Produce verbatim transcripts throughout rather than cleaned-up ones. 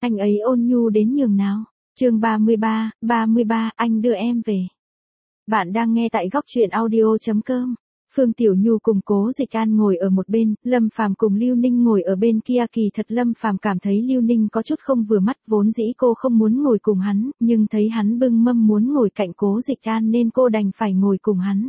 Anh ấy ôn nhu đến nhường nào. Chương ba mươi ba, ba mươi ba, anh đưa em về. Bạn đang nghe tại góc truyện audio chấm com. Phương Tiểu Nhu cùng Cố Dịch An ngồi ở một bên, Lâm Phàm cùng Lưu Ninh ngồi ở bên kia. Kỳ thật Lâm Phàm cảm thấy Lưu Ninh có chút không vừa mắt, vốn dĩ cô không muốn ngồi cùng hắn, nhưng thấy hắn bưng mâm muốn ngồi cạnh Cố Dịch An nên cô đành phải ngồi cùng hắn.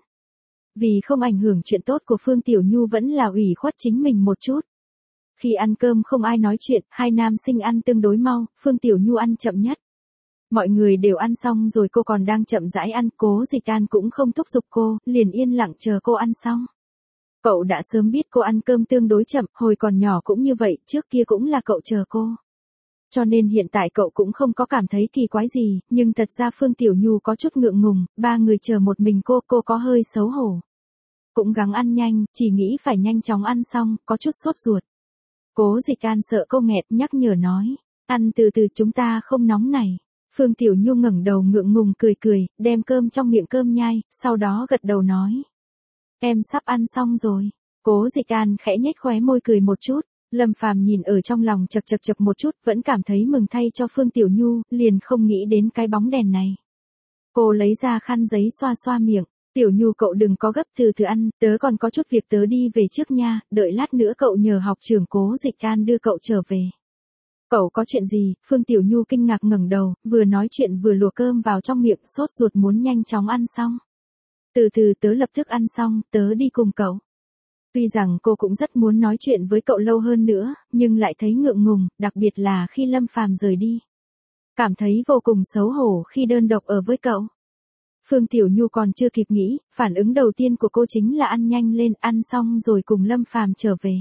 Vì không ảnh hưởng chuyện tốt của Phương Tiểu Nhu vẫn là ủy khuất chính mình một chút. Khi ăn cơm không ai nói chuyện, hai nam sinh ăn tương đối mau, Phương Tiểu Nhu ăn chậm nhất. Mọi người đều ăn xong rồi cô còn đang chậm rãi ăn, Cố Dịch An cũng không thúc giục cô, liền yên lặng chờ cô ăn xong. Cậu đã sớm biết cô ăn cơm tương đối chậm, hồi còn nhỏ cũng như vậy, trước kia cũng là cậu chờ cô. Cho nên hiện tại cậu cũng không có cảm thấy kỳ quái gì, nhưng thật ra Phương Tiểu Nhu có chút ngượng ngùng, ba người chờ một mình cô, cô có hơi xấu hổ. Cũng gắng ăn nhanh, chỉ nghĩ phải nhanh chóng ăn xong, có chút sốt ruột. Cố Dịch An sợ cô nghẹt, nhắc nhở nói, ăn từ từ, chúng ta không nóng này. Phương Tiểu Nhu ngẩng đầu ngượng ngùng cười cười, đem cơm trong miệng cơm nhai, sau đó gật đầu nói. Em sắp ăn xong rồi. Cố Dịch An khẽ nhếch khóe môi cười một chút, Lâm Phàm nhìn ở trong lòng chật chật chật một chút, vẫn cảm thấy mừng thay cho Phương Tiểu Nhu, liền không nghĩ đến cái bóng đèn này. Cô lấy ra khăn giấy xoa xoa miệng, Tiểu Nhu cậu đừng có gấp, từ từ ăn, tớ còn có chút việc tớ đi về trước nha, đợi lát nữa cậu nhờ học trưởng Cố Dịch An đưa cậu trở về. Cậu có chuyện gì? Phương Tiểu Nhu kinh ngạc ngẩng đầu, vừa nói chuyện vừa luộc cơm vào trong miệng, sốt ruột muốn nhanh chóng ăn xong. Từ từ, tớ lập tức ăn xong, tớ đi cùng cậu. Tuy rằng cô cũng rất muốn nói chuyện với cậu lâu hơn nữa, nhưng lại thấy ngượng ngùng, đặc biệt là khi Lâm Phàm rời đi. Cảm thấy vô cùng xấu hổ khi đơn độc ở với cậu. Phương Tiểu Nhu còn chưa kịp nghĩ, phản ứng đầu tiên của cô chính là ăn nhanh lên, ăn xong rồi cùng Lâm Phàm trở về.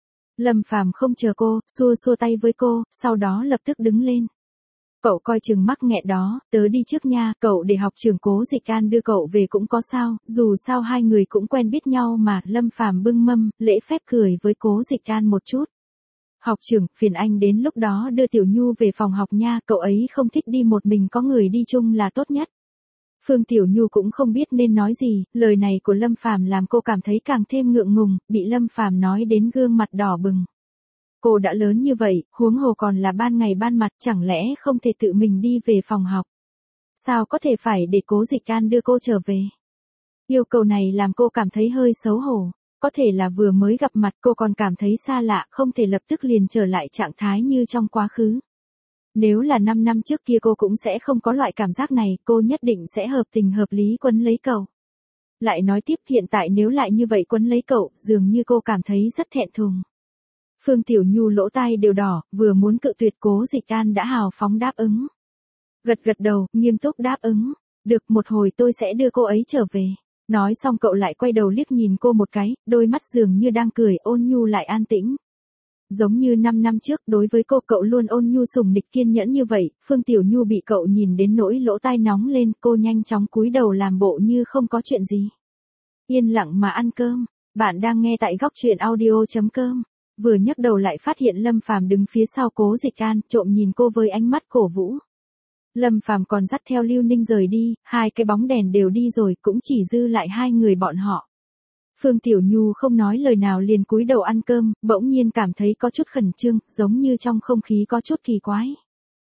Lâm Phàm không chờ cô, xua xua tay với cô, sau đó lập tức đứng lên. Cậu coi chừng mắc nghẹn đó, tớ đi trước nha, cậu để học trưởng Cố Dịch An đưa cậu về cũng có sao, dù sao hai người cũng quen biết nhau mà. Lâm Phàm bưng mâm, lễ phép cười với Cố Dịch An một chút. Học trưởng, phiền anh đến lúc đó đưa Tiểu Nhu về phòng học nha, cậu ấy không thích đi một mình, có người đi chung là tốt nhất. Phương Tiểu Nhu cũng không biết nên nói gì, lời này của Lâm Phàm làm cô cảm thấy càng thêm ngượng ngùng, bị Lâm Phàm nói đến gương mặt đỏ bừng. Cô đã lớn như vậy, huống hồ còn là ban ngày ban mặt, chẳng lẽ không thể tự mình đi về phòng học? Sao có thể phải để Cố Dịch An đưa cô trở về? Yêu cầu này làm cô cảm thấy hơi xấu hổ. Có thể là vừa mới gặp mặt cô còn cảm thấy xa lạ, không thể lập tức liền trở lại trạng thái như trong quá khứ. Nếu là năm năm trước kia cô cũng sẽ không có loại cảm giác này, cô nhất định sẽ hợp tình hợp lý quấn lấy cậu. Lại nói tiếp, hiện tại nếu lại như vậy quấn lấy cậu, dường như cô cảm thấy rất thẹn thùng. Phương Tiểu Nhu lỗ tai đều đỏ, vừa muốn cự tuyệt, Cố Dịch An đã hào phóng đáp ứng. Gật gật đầu, nghiêm túc đáp ứng. Được, một hồi tôi sẽ đưa cô ấy trở về. Nói xong cậu lại quay đầu liếc nhìn cô một cái, đôi mắt dường như đang cười, ôn nhu lại an tĩnh. Giống như năm năm trước, đối với cô cậu luôn ôn nhu sủng nịch kiên nhẫn như vậy. Phương Tiểu Nhu bị cậu nhìn đến nỗi lỗ tai nóng lên, cô nhanh chóng cúi đầu làm bộ như không có chuyện gì. Yên lặng mà ăn cơm. Bạn đang nghe tại góc truyện audio chấm com. Vừa nhấc đầu lại phát hiện Lâm Phàm đứng phía sau Cố Dịch An, trộm nhìn cô với ánh mắt cổ vũ. Lâm Phàm còn dắt theo Lưu Ninh rời đi, hai cái bóng đèn đều đi rồi, cũng chỉ dư lại hai người bọn họ. Phương Tiểu Nhu không nói lời nào liền cúi đầu ăn cơm, bỗng nhiên cảm thấy có chút khẩn trương, giống như trong không khí có chút kỳ quái.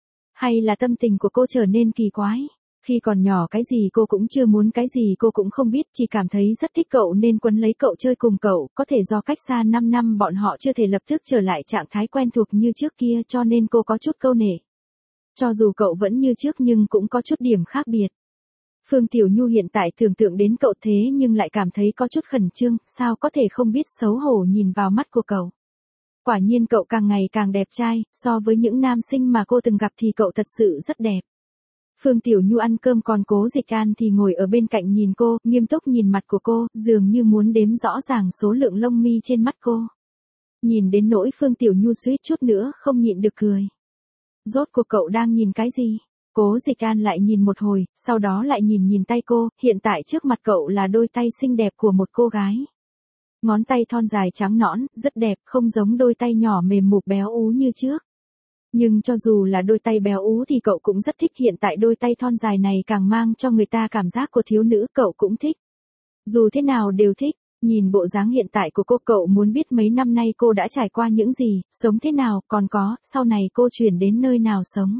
Hay là tâm tình của cô trở nên kỳ quái? Khi còn nhỏ cái gì cô cũng chưa muốn, cái gì cô cũng không biết, chỉ cảm thấy rất thích cậu nên quấn lấy cậu chơi cùng cậu, có thể do cách xa năm năm bọn họ chưa thể lập tức trở lại trạng thái quen thuộc như trước kia cho nên cô có chút câu nể. Cho dù cậu vẫn như trước nhưng cũng có chút điểm khác biệt. Phương Tiểu Nhu hiện tại tưởng tượng đến cậu thế nhưng lại cảm thấy có chút khẩn trương, sao có thể không biết xấu hổ nhìn vào mắt của cậu. Quả nhiên cậu càng ngày càng đẹp trai, so với những nam sinh mà cô từng gặp thì cậu thật sự rất đẹp. Phương Tiểu Nhu ăn cơm còn Cố Dịch An thì ngồi ở bên cạnh nhìn cô, nghiêm túc nhìn mặt của cô, dường như muốn đếm rõ ràng số lượng lông mi trên mắt cô. Nhìn đến nỗi Phương Tiểu Nhu suýt chút nữa không nhịn được cười. Rốt cuộc cậu đang nhìn cái gì? Cố Dịch An lại nhìn một hồi, sau đó lại nhìn nhìn tay cô, hiện tại trước mặt cậu là đôi tay xinh đẹp của một cô gái. Ngón tay thon dài trắng nõn, rất đẹp, không giống đôi tay nhỏ mềm mục béo ú như trước. Nhưng cho dù là đôi tay béo ú thì cậu cũng rất thích, hiện tại đôi tay thon dài này càng mang cho người ta cảm giác của thiếu nữ, cậu cũng thích. Dù thế nào đều thích. Nhìn bộ dáng hiện tại của cô, cậu muốn biết mấy năm nay cô đã trải qua những gì, sống thế nào, còn có, sau này cô chuyển đến nơi nào sống.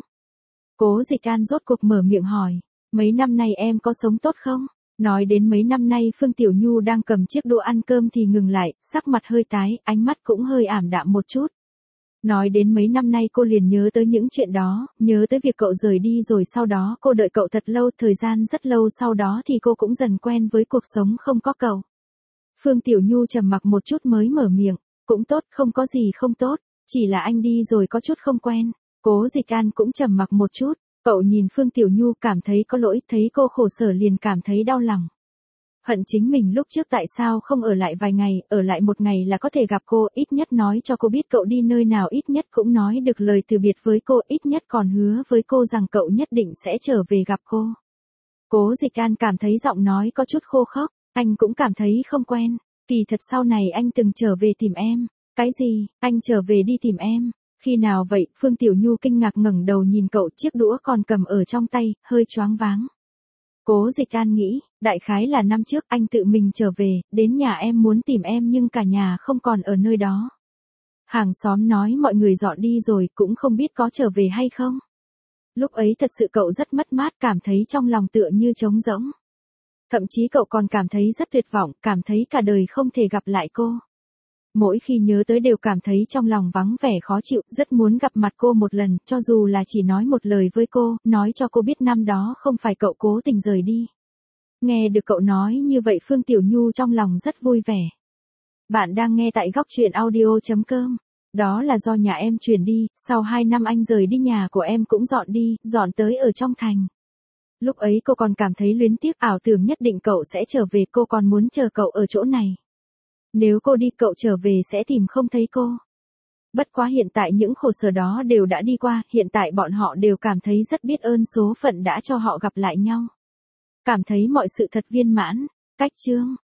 Cố Dịch An rốt cuộc mở miệng hỏi, mấy năm nay em có sống tốt không? Nói đến mấy năm nay Phương Tiểu Nhu đang cầm chiếc đũa ăn cơm thì ngừng lại, sắc mặt hơi tái, ánh mắt cũng hơi ảm đạm một chút. Nói đến mấy năm nay cô liền nhớ tới những chuyện đó, nhớ tới việc cậu rời đi rồi sau đó cô đợi cậu thật lâu, thời gian rất lâu sau đó thì cô cũng dần quen với cuộc sống không có cậu. Phương Tiểu Nhu trầm mặc một chút mới mở miệng, cũng tốt, không có gì không tốt, chỉ là anh đi rồi có chút không quen. Cố Dịch An cũng trầm mặc một chút, cậu nhìn Phương Tiểu Nhu cảm thấy có lỗi, thấy cô khổ sở liền cảm thấy đau lòng. Hận chính mình lúc trước tại sao không ở lại vài ngày, ở lại một ngày là có thể gặp cô, ít nhất nói cho cô biết cậu đi nơi nào, ít nhất cũng nói được lời từ biệt với cô, ít nhất còn hứa với cô rằng cậu nhất định sẽ trở về gặp cô. Cố Dịch An cảm thấy giọng nói có chút khô khốc, anh cũng cảm thấy không quen, kỳ thật sau này anh từng trở về tìm em. Cái gì, anh trở về đi tìm em? Khi nào vậy? Phương Tiểu Nhu kinh ngạc ngẩng đầu nhìn cậu, chiếc đũa còn cầm ở trong tay, hơi choáng váng. Cố Dịch An nghĩ, đại khái là năm trước anh tự mình trở về, đến nhà em muốn tìm em nhưng cả nhà không còn ở nơi đó. Hàng xóm nói mọi người dọn đi rồi, cũng không biết có trở về hay không. Lúc ấy thật sự cậu rất mất mát, cảm thấy trong lòng tựa như trống rỗng. Thậm chí cậu còn cảm thấy rất tuyệt vọng, cảm thấy cả đời không thể gặp lại cô. Mỗi khi nhớ tới đều cảm thấy trong lòng vắng vẻ khó chịu, rất muốn gặp mặt cô một lần, cho dù là chỉ nói một lời với cô, nói cho cô biết năm đó không phải cậu cố tình rời đi. Nghe được cậu nói như vậy Phương Tiểu Nhu trong lòng rất vui vẻ. Bạn đang nghe tại góc truyện audio chấm com. Đó là do nhà em chuyển đi, sau hai năm anh rời đi nhà của em cũng dọn đi, dọn tới ở trong thành. Lúc ấy cô còn cảm thấy luyến tiếc, ảo tưởng nhất định cậu sẽ trở về, cô còn muốn chờ cậu ở chỗ này. Nếu cô đi cậu trở về sẽ tìm không thấy cô. Bất quá hiện tại những khổ sở đó đều đã đi qua, hiện tại bọn họ đều cảm thấy rất biết ơn số phận đã cho họ gặp lại nhau. Cảm thấy mọi sự thật viên mãn. Cách chương